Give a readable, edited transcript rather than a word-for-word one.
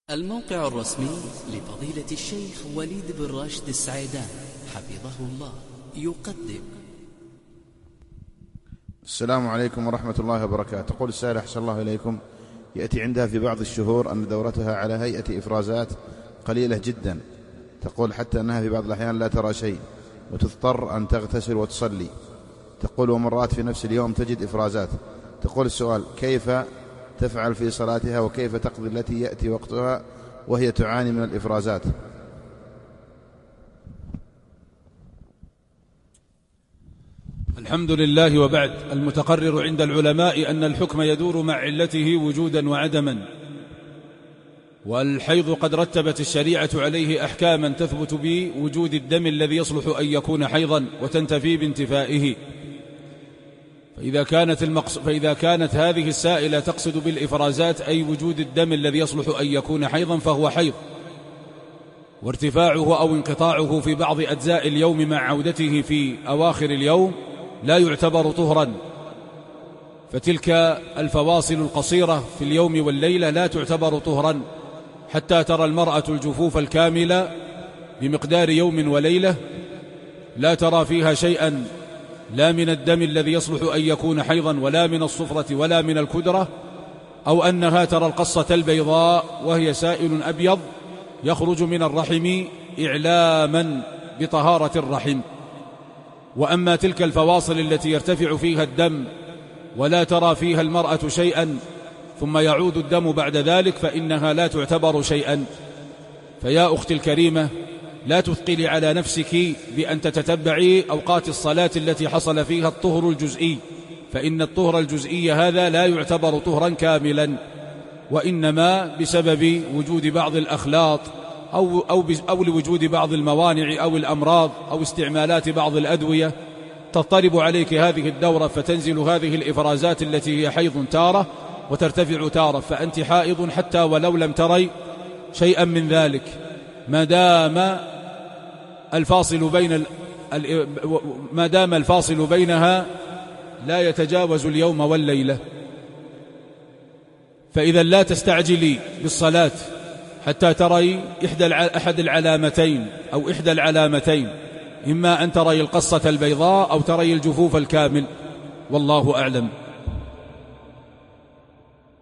الموقع الرسمي لفضيلة الشيخ وليد بن راشد السعيدان حفظه الله يقدم. السلام عليكم ورحمة الله وبركاته. تقول السائل أحسن الله إليكم، يأتي عندها في بعض الشهور أن دورتها على هيئة إفرازات قليلة جدا، تقول حتى أنها في بعض الأحيان لا ترى شيء وتضطر أن تغتسل وتصلي، تقول ومرات في نفس اليوم تجد إفرازات. تقول السؤال كيف تفعل في صلاتها وكيف تقضي التي يأتي وقتها وهي تعاني من الإفرازات؟ الحمد لله وبعد. المتقرر عند العلماء أن الحكم يدور مع علته وجودا وعدما، والحيض قد رتبت الشريعة عليه أحكاما تثبت بوجود الدم الذي يصلح أن يكون حيضا وتنتفي بانتفائه. فإذا كانت هذه السائلة تقصد بالإفرازات أي وجود الدم الذي يصلح أن يكون حيضا فهو حيض، وارتفاعه أو انقطاعه في بعض أجزاء اليوم مع عودته في أواخر اليوم لا يعتبر طهرا، فتلك الفواصل القصيرة في اليوم والليلة لا تعتبر طهرا حتى ترى المرأة الجفوف الكاملة بمقدار يوم وليلة لا ترى فيها شيئا لا من الدم الذي يصلح أن يكون حيضا ولا من الصفرة ولا من الكدرة، أو أنها ترى القصة البيضاء وهي سائل أبيض يخرج من الرحم إعلاما بطهارة الرحم. وأما تلك الفواصل التي يرتفع فيها الدم ولا ترى فيها المرأة شيئا ثم يعود الدم بعد ذلك فإنها لا تعتبر شيئا. فيا أختي الكريمة، لا تثقلي على نفسك بأن تتتبعي أوقات الصلاة التي حصل فيها الطهر الجزئي، فإن الطهر الجزئي هذا لا يعتبر طهرا كاملا، وإنما بسبب وجود بعض الأخلاط أو لوجود بعض الموانع أو الأمراض أو استعمالات بعض الأدوية تضطرب عليك هذه الدورة فتنزل هذه الإفرازات التي هي حيض تارة وترتفع تارة، فأنت حائض حتى ولو لم تري شيئا من ذلك، ما دام الفاصل بينها لا يتجاوز اليوم والليلة. فإذا لا تستعجلي بالصلاة حتى تري أحد العلامتين أو إحدى العلامتين، إما أن تري القصة البيضاء أو تري الجفوف الكامل، والله أعلم.